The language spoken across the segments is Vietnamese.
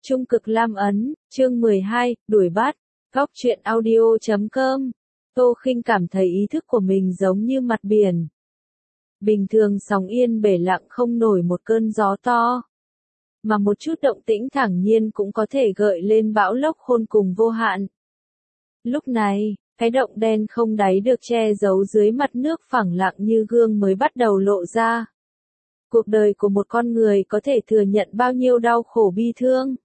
Trung cực Lam Ấn, chương 12, đuổi bắt, góc truyện audio.com. Tô Khinh cảm thấy ý thức của mình giống như mặt biển. Bình thường sóng yên bể lặng không nổi một cơn gió to. Mà một chút động tĩnh thẳng nhiên cũng có thể gợi lên bão lốc khôn cùng vô hạn. Lúc này, cái động đen không đáy được che giấu dưới mặt nước phẳng lặng như gương mới bắt đầu lộ ra. Cuộc đời của một con người có thể thừa nhận bao nhiêu đau khổ bi thương.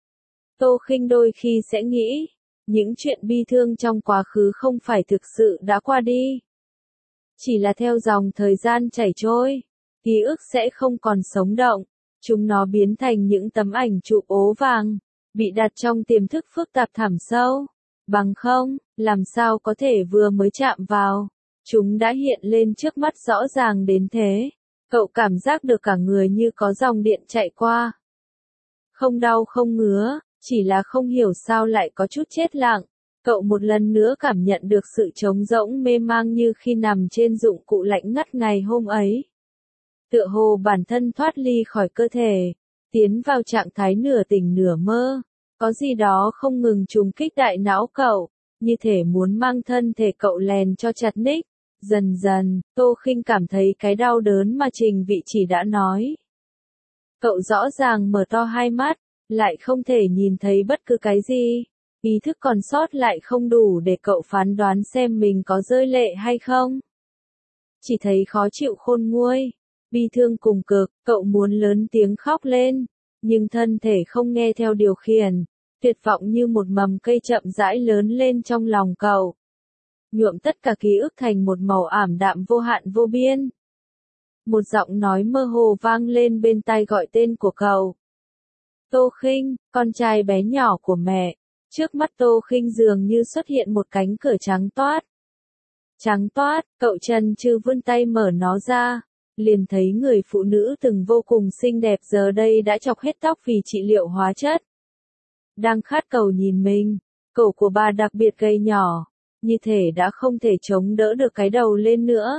Tô Khinh đôi khi sẽ nghĩ, những chuyện bi thương trong quá khứ không phải thực sự đã qua đi. Chỉ là theo dòng thời gian chảy trôi, ký ức sẽ không còn sống động, chúng nó biến thành những tấm ảnh chụp ố vàng, bị đặt trong tiềm thức phức tạp thẳm sâu. Bằng không, làm sao có thể vừa mới chạm vào, chúng đã hiện lên trước mắt rõ ràng đến thế. Cậu cảm giác được cả người như có dòng điện chạy qua. Không đau không ngứa, chỉ là không hiểu sao lại có chút chết lặng. Cậu một lần nữa cảm nhận được sự trống rỗng mê mang như khi nằm trên dụng cụ lạnh ngắt ngày hôm ấy. Tựa hồ bản thân thoát ly khỏi cơ thể, tiến vào trạng thái nửa tỉnh nửa mơ. Có gì đó không ngừng trùng kích đại não cậu, như thể muốn mang thân thể cậu lèn cho chặt ních. Dần dần, Tô Khinh cảm thấy cái đau đớn mà Trình Vị chỉ đã nói. Cậu rõ ràng mở to hai mắt, lại không thể nhìn thấy bất cứ cái gì. Ý thức còn sót lại không đủ để cậu phán đoán xem mình có rơi lệ hay không. Chỉ thấy khó chịu khôn nguôi, bi thương cùng cực, cậu muốn lớn tiếng khóc lên, nhưng thân thể không nghe theo điều khiển, tuyệt vọng như một mầm cây chậm rãi lớn lên trong lòng cậu. Nhuộm tất cả ký ức thành một màu ảm đạm vô hạn vô biên. Một giọng nói mơ hồ vang lên bên tai gọi tên của cậu. Tô Khinh, con trai bé nhỏ của mẹ. Trước mắt Tô Khinh dường như xuất hiện một cánh cửa trắng toát. Trắng toát, cậu chần chừ vươn tay mở nó ra, liền thấy người phụ nữ từng vô cùng xinh đẹp giờ đây đã chọc hết tóc vì trị liệu hóa chất. Đang khát cầu nhìn mình, cổ của bà đặc biệt gầy nhỏ, như thể đã không thể chống đỡ được cái đầu lên nữa.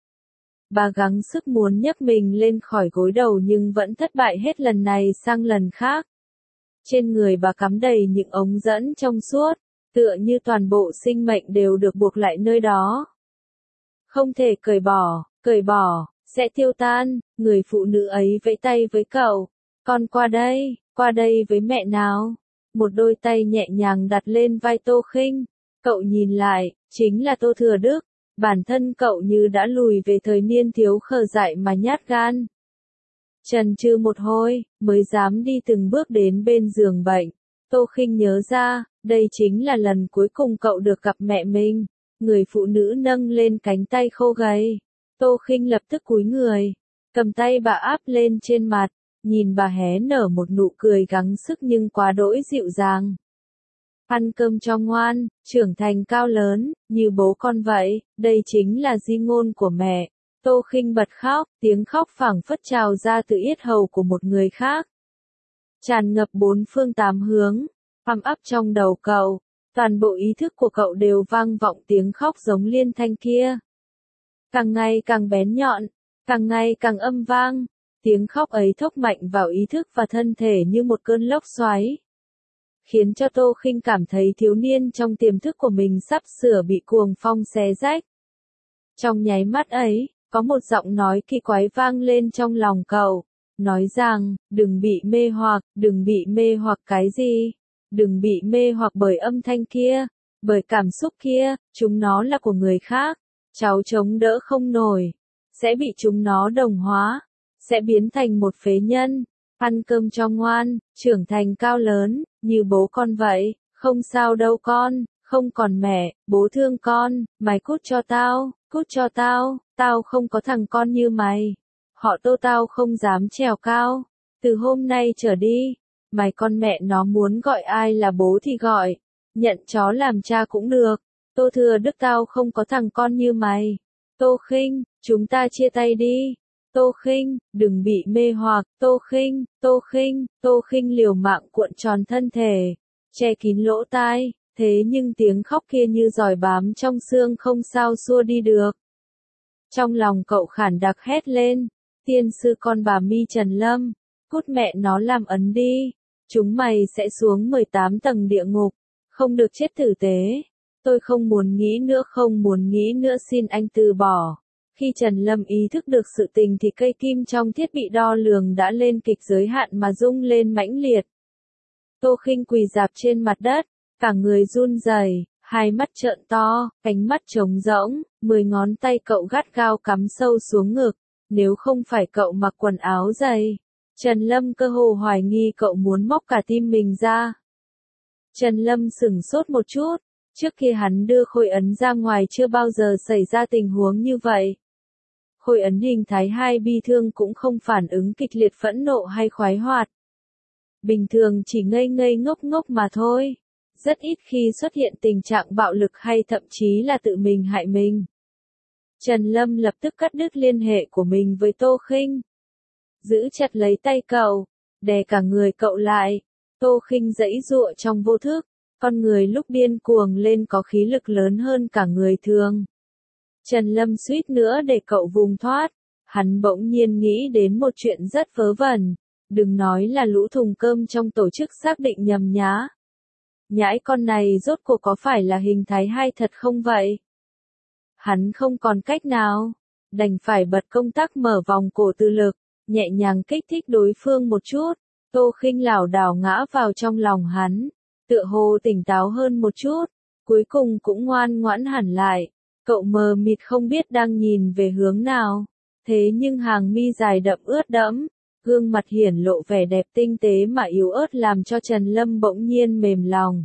Bà gắng sức muốn nhấc mình lên khỏi gối đầu nhưng vẫn thất bại hết lần này sang lần khác. Trên người bà cắm đầy những ống dẫn trong suốt, tựa như toàn bộ sinh mệnh đều được buộc lại nơi đó. Không thể cởi bỏ, sẽ tiêu tan. Người phụ nữ ấy vẫy tay với cậu, con qua đây với mẹ nào. Một đôi tay nhẹ nhàng đặt lên vai Tô Khinh, cậu nhìn lại, chính là Tô Thừa Đức. Bản thân cậu như đã lùi về thời niên thiếu khờ dại mà nhát gan. Chần chừ một hồi, mới dám đi từng bước đến bên giường bệnh. Tô Khinh nhớ ra, đây chính là lần cuối cùng cậu được gặp mẹ mình. Người phụ nữ nâng lên cánh tay khô gầy. Tô Khinh lập tức cúi người, cầm tay bà áp lên trên mặt, nhìn bà hé nở một nụ cười gắng sức nhưng quá đỗi dịu dàng. Ăn cơm cho ngoan, trưởng thành cao lớn, như bố con vậy, đây chính là di ngôn của mẹ. Tô Khinh bật khóc, tiếng khóc phảng phất trào ra từ yết hầu của một người khác. Tràn ngập bốn phương tám hướng, ăm ắp trong đầu cậu, toàn bộ ý thức của cậu đều vang vọng tiếng khóc giống liên thanh kia. Càng ngày càng bén nhọn, càng ngày càng âm vang, tiếng khóc ấy thốc mạnh vào ý thức và thân thể như một cơn lốc xoáy. Khiến cho Tô Khinh cảm thấy thiếu niên trong tiềm thức của mình sắp sửa bị cuồng phong xé rách. Trong nháy mắt ấy, có một giọng nói kỳ quái vang lên trong lòng cậu, nói rằng, đừng bị mê hoặc cái gì, đừng bị mê hoặc bởi âm thanh kia, bởi cảm xúc kia, chúng nó là của người khác, cháu chống đỡ không nổi, sẽ bị chúng nó đồng hóa, sẽ biến thành một phế nhân. Ăn cơm cho ngoan, trưởng thành cao lớn, như bố con vậy, không sao đâu con, không còn mẹ, bố thương con, mày cút cho tao không có thằng con như mày. Họ Tô tao không dám trèo cao, từ hôm nay trở đi, mày con mẹ nó muốn gọi ai là bố thì gọi, nhận chó làm cha cũng được, Tô Thừa Đức tao không có thằng con như mày. Tô Khinh, chúng ta chia tay đi. Tô Khinh, đừng bị mê hoặc, Tô Khinh liều mạng cuộn tròn thân thể, che kín lỗ tai, thế nhưng tiếng khóc kia như giòi bám trong xương không sao xua đi được. Trong lòng cậu khản đặc hét lên, tiên sư con bà Mi Trần Lâm, cút mẹ nó làm ấn đi, Chúng mày sẽ xuống 18 tầng địa ngục, không được chết tử tế. Tôi không muốn nghĩ nữa xin anh từ bỏ. Khi Trần Lâm ý thức được sự tình thì cây kim trong thiết bị đo lường đã lên kịch giới hạn mà rung lên mãnh liệt. Tô Khinh quỳ rạp trên mặt đất, cả người run rẩy, hai mắt trợn to, cánh mắt trống rỗng, 10 ngón tay cậu gắt gao cắm sâu xuống ngực, nếu không phải cậu mặc quần áo dày. Trần Lâm cơ hồ hoài nghi cậu muốn móc cả tim mình ra. Trần Lâm sửng sốt một chút, trước khi hắn đưa khôi ấn ra ngoài chưa bao giờ xảy ra tình huống như vậy. Khôi ấn hình thái 2 bi thương cũng không phản ứng kịch liệt phẫn nộ hay khoái hoạt. Bình thường chỉ ngây ngây ngốc ngốc mà thôi. Rất ít khi xuất hiện tình trạng bạo lực hay thậm chí là tự mình hại mình. Trần Lâm lập tức cắt đứt liên hệ của mình với Tô Khinh. Giữ chặt lấy tay cậu, đè cả người cậu lại. Tô Khinh giãy giụa trong vô thức, con người lúc điên cuồng lên có khí lực lớn hơn cả người thường. Trần Lâm suýt nữa để cậu vùng thoát, hắn bỗng nhiên nghĩ đến một chuyện rất vớ vẩn, đừng nói là lũ thùng cơm trong tổ chức xác định nhầm nhá. Nhãi con này rốt cuộc có phải là hình thái 2 thật không vậy? Hắn không còn cách nào, đành phải bật công tắc mở vòng cổ tự lực, nhẹ nhàng kích thích đối phương một chút. Tô Khinh lảo đảo ngã vào trong lòng hắn, tựa hồ tỉnh táo hơn một chút, cuối cùng cũng ngoan ngoãn hẳn lại. Cậu mờ mịt không biết đang nhìn về hướng nào, thế nhưng hàng mi dài đậm ướt đẫm, gương mặt hiển lộ vẻ đẹp tinh tế mà yếu ớt làm cho Trần Lâm bỗng nhiên mềm lòng.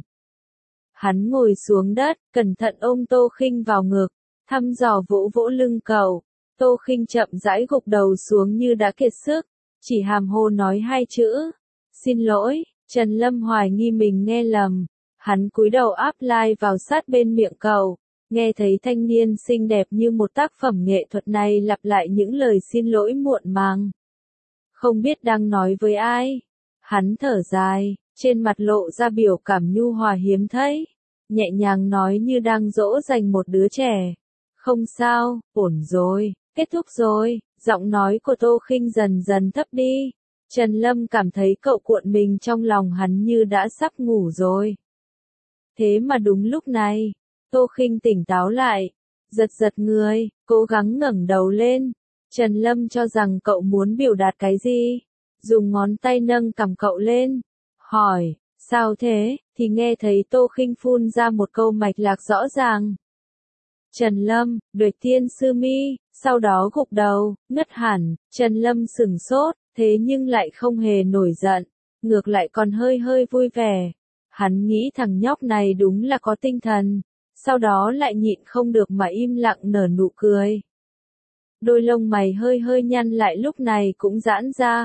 Hắn ngồi xuống đất, cẩn thận ôm Tô Khinh vào ngực, thăm dò vỗ vỗ lưng cậu. Tô Khinh chậm rãi gục đầu xuống như đã kiệt sức, chỉ hàm hồ nói 2 chữ, xin lỗi. Trần Lâm hoài nghi mình nghe lầm, hắn cúi đầu áp lai vào sát bên miệng cậu, nghe thấy thanh niên xinh đẹp như một tác phẩm nghệ thuật này lặp lại những lời xin lỗi muộn màng. Không biết đang nói với ai, hắn thở dài, trên mặt lộ ra biểu cảm nhu hòa hiếm thấy, nhẹ nhàng nói như đang dỗ dành một đứa trẻ. Không sao, ổn rồi, kết thúc rồi. Giọng nói của Tô Khinh dần dần thấp đi. Trần Lâm cảm thấy cậu cuộn mình trong lòng hắn như đã sắp ngủ rồi. Thế mà đúng lúc này, Tô Khinh tỉnh táo lại, giật giật người, cố gắng ngẩng đầu lên. Trần Lâm cho rằng cậu muốn biểu đạt cái gì, dùng ngón tay nâng cằm cậu lên, hỏi, sao thế, thì nghe thấy Tô Khinh phun ra một câu mạch lạc rõ ràng. Trần Lâm, Đuổi Tiên Sư Mi, sau đó gục đầu, ngất hẳn. Trần Lâm sửng sốt, thế nhưng lại không hề nổi giận, ngược lại còn hơi hơi vui vẻ. Hắn nghĩ thằng nhóc này đúng là có tinh thần, sau đó lại nhịn không được mà im lặng nở nụ cười. Đôi lông mày hơi hơi nhăn lại lúc này cũng giãn ra.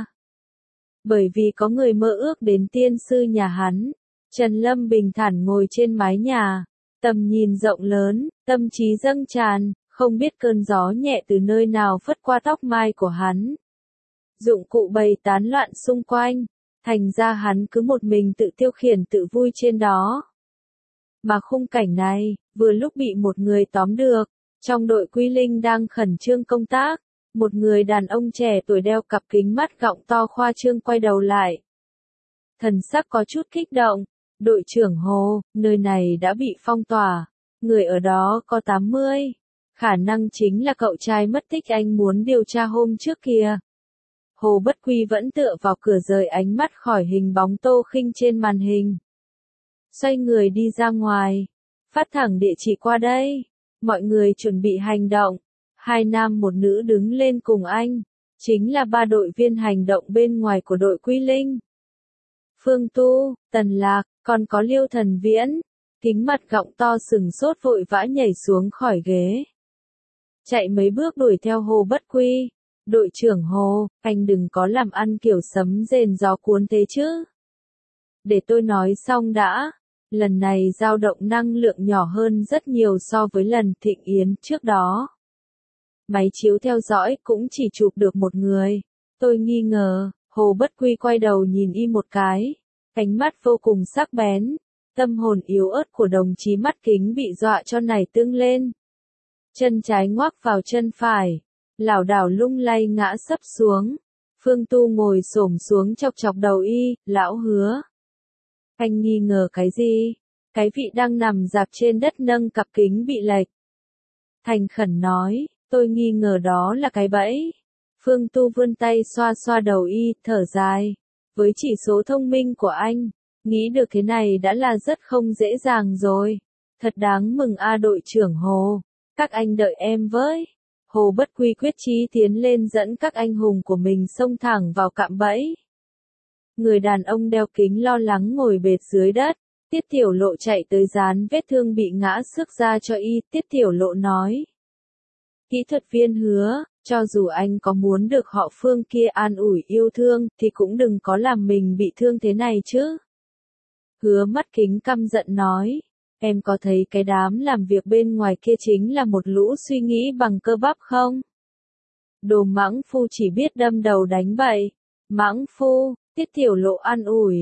Bởi vì có người mơ ước đến tiên sư nhà hắn, Trần Lâm bình thản ngồi trên mái nhà, tầm nhìn rộng lớn, tâm trí dâng tràn, không biết cơn gió nhẹ từ nơi nào phất qua tóc mai của hắn. Dụng cụ bày tán loạn xung quanh, thành ra hắn cứ một mình tự tiêu khiển tự vui trên đó. Mà khung cảnh này, vừa lúc bị một người tóm được, trong đội Quy Linh đang khẩn trương công tác, một người đàn ông trẻ tuổi đeo cặp kính mắt gọng to khoa trương quay đầu lại. Thần sắc có chút kích động, đội trưởng Hồ, nơi này đã bị phong tỏa, người ở đó có 80, khả năng chính là cậu trai mất tích anh muốn điều tra hôm trước kia. Hồ Bất Quy vẫn tựa vào cửa rời ánh mắt khỏi hình bóng Tô Khinh trên màn hình. Xoay người đi ra ngoài, phát thẳng địa chỉ qua đây, mọi người chuẩn bị hành động, 2 nam 1 nữ đứng lên cùng anh, chính là 3 đội viên hành động bên ngoài của đội Quy Linh. Phương Tu, Tần Lạc, còn có Liêu Thần Viễn, kính mặt gọng to sừng sốt vội vã nhảy xuống khỏi ghế. Chạy mấy bước đuổi theo Hồ Bất Quy. Đội trưởng Hồ, anh đừng có làm ăn kiểu sấm rền gió cuốn thế chứ. Để tôi nói xong đã, lần này dao động năng lượng nhỏ hơn rất nhiều so với lần Thịnh Yến trước đó. Máy chiếu theo dõi cũng chỉ chụp được một người. Tôi nghi ngờ, Hồ Bất Quy quay đầu nhìn y một cái, ánh mắt vô cùng sắc bén, tâm hồn yếu ớt của đồng chí mắt kính bị dọa cho nảy tương lên. Chân trái ngoắc vào chân phải, lảo đảo lung lay ngã sấp xuống. Phương Tu ngồi xổm xuống chọc chọc đầu y, lão Hứa, Anh nghi ngờ cái gì? Cái vị đang nằm dạp trên đất nâng cặp kính bị lệch. Thành khẩn nói, tôi nghi ngờ đó là cái bẫy. Phương Tu vươn tay xoa xoa đầu y, thở dài. Với chỉ số thông minh của anh, nghĩ được thế này đã là rất không dễ dàng rồi. Thật đáng mừng a đội trưởng Hồ. Các anh đợi em với. Hồ Bất Quy quyết chí tiến lên dẫn các anh hùng của mình xông thẳng vào cạm bẫy. Người đàn ông đeo kính lo lắng ngồi bệt dưới đất. Tiết Tiểu Lộ chạy tới dán vết thương bị ngã xước ra cho y. Tiết Tiểu Lộ nói. Kỹ thuật viên Hứa, cho dù anh có muốn được họ Phương kia an ủi yêu thương, thì cũng đừng có làm mình bị thương thế này chứ. Hứa mắt kính căm giận nói. Em có thấy cái đám làm việc bên ngoài kia chính là một lũ suy nghĩ bằng cơ bắp không? Đồ mãng phu chỉ biết đâm đầu đánh bậy. Mãng phu, Tiết Tiểu Lộ an ủi.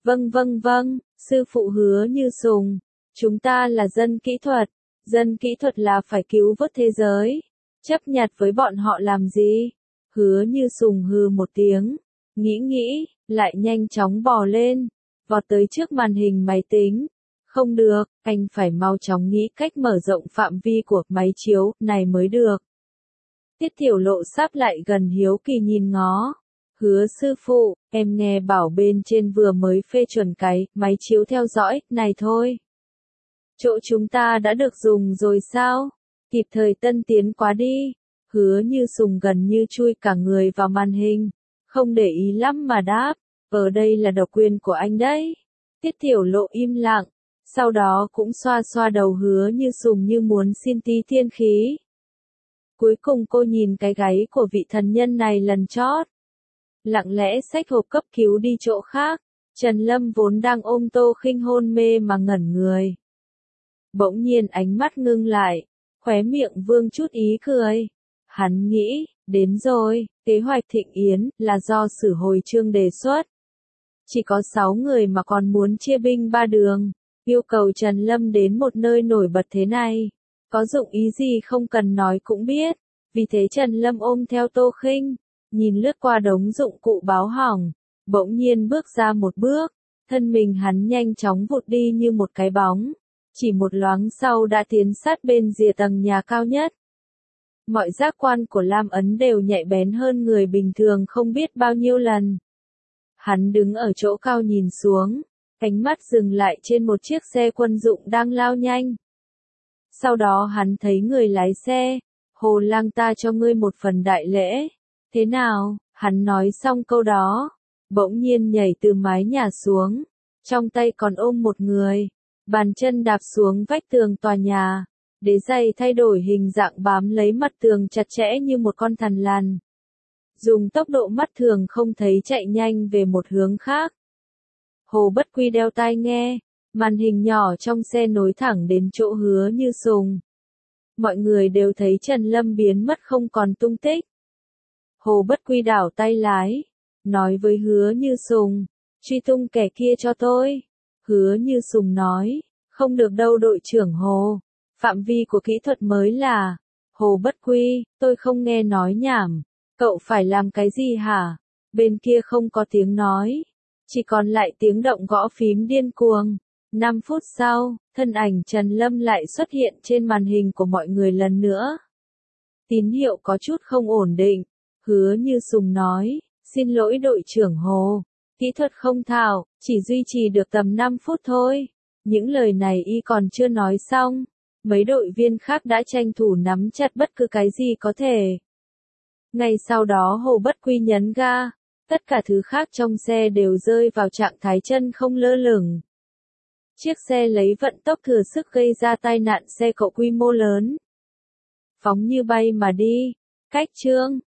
Vâng, sư phụ Hứa Như Sùng. Chúng ta là dân kỹ thuật. Dân kỹ thuật là phải cứu vớt thế giới. Chấp nhặt với bọn họ làm gì? Hứa Như Sùng hừ một tiếng. Nghĩ, lại nhanh chóng bò lên. Vọt tới trước màn hình máy tính. Không được, anh phải mau chóng nghĩ cách mở rộng phạm vi của máy chiếu này mới được. Tiết Tiểu Lộ sắp lại gần hiếu kỳ nhìn ngó. Hứa sư phụ, em nghe bảo bên trên vừa mới phê chuẩn cái máy chiếu theo dõi này thôi. Chỗ chúng ta đã được dùng rồi sao? Kịp thời tân tiến quá đi. Hứa Như Sùng gần như chui cả người vào màn hình. Không để ý lắm mà đáp. Ở đây là độc quyền của anh đấy. Tiết Tiểu Lộ im lặng. Sau đó cũng xoa xoa đầu Hứa Như Sùng như muốn xin tí thiên khí. Cuối cùng cô nhìn cái gáy của vị thần nhân này lần chót. Lặng lẽ xách hộp cấp cứu đi chỗ khác. Trần Lâm vốn đang ôm Tô Khinh hôn mê mà ngẩn người. Bỗng nhiên ánh mắt ngưng lại. Khóe miệng vương chút ý cười. Hắn nghĩ, đến rồi, kế hoạch thịnh yến là do Sử Hồi Chương đề xuất. Chỉ có 6 người mà còn muốn chia binh 3 đường. Yêu cầu Trần Lâm đến một nơi nổi bật thế này. Có dụng ý gì không cần nói cũng biết. Vì thế Trần Lâm ôm theo Tô Khinh. Nhìn lướt qua đống dụng cụ báo hỏng. Bỗng nhiên bước ra một bước. Thân mình hắn nhanh chóng vụt đi như một cái bóng. Chỉ một loáng sau đã tiến sát bên rìa tầng nhà cao nhất. Mọi giác quan của Lam Ấn đều nhạy bén hơn người bình thường không biết bao nhiêu lần. Hắn đứng ở chỗ cao nhìn xuống. Ánh mắt dừng lại trên một chiếc xe quân dụng đang lao nhanh. Sau đó hắn thấy người lái xe. Hồ Lang ta cho ngươi một phần đại lễ. Thế nào? Hắn nói xong câu đó. Bỗng nhiên nhảy từ mái nhà xuống. Trong tay còn ôm một người. Bàn chân đạp xuống vách tường tòa nhà. Đế giày thay đổi hình dạng bám lấy mặt tường chặt chẽ như một con thằn lằn. Dùng tốc độ mắt thường không thấy chạy nhanh về một hướng khác. Hồ Bất Quy đeo tai nghe. Màn hình nhỏ trong xe nối thẳng đến chỗ Hứa Như Sùng. Mọi người đều thấy Trần Lâm biến mất không còn tung tích. Hồ Bất Quy đảo tay lái. Nói với Hứa Như Sùng. Truy tung kẻ kia cho tôi. Hứa Như Sùng nói. Không được đâu đội trưởng Hồ. Phạm vi của kỹ thuật mới là. Hồ Bất Quy, tôi không nghe nói nhảm. Cậu phải làm cái gì hả? Bên kia không có tiếng nói. Chỉ còn lại tiếng động gõ phím điên cuồng. 5 phút sau, thân ảnh Trần Lâm lại xuất hiện trên màn hình của mọi người lần nữa. Tín hiệu có chút không ổn định. Hứa Như Sùng nói, xin lỗi đội trưởng Hồ. Kỹ thuật không thạo, chỉ duy trì được tầm 5 phút thôi. Những lời này y còn chưa nói xong. Mấy đội viên khác đã tranh thủ nắm chặt bất cứ cái gì có thể. Ngay sau đó Hồ Bất Quy nhấn ga. Tất cả thứ khác trong xe đều rơi vào trạng thái chân không lơ lửng. Chiếc xe lấy vận tốc thừa sức gây ra tai nạn xe cộ quy mô lớn. Phóng như bay mà đi. Cách chương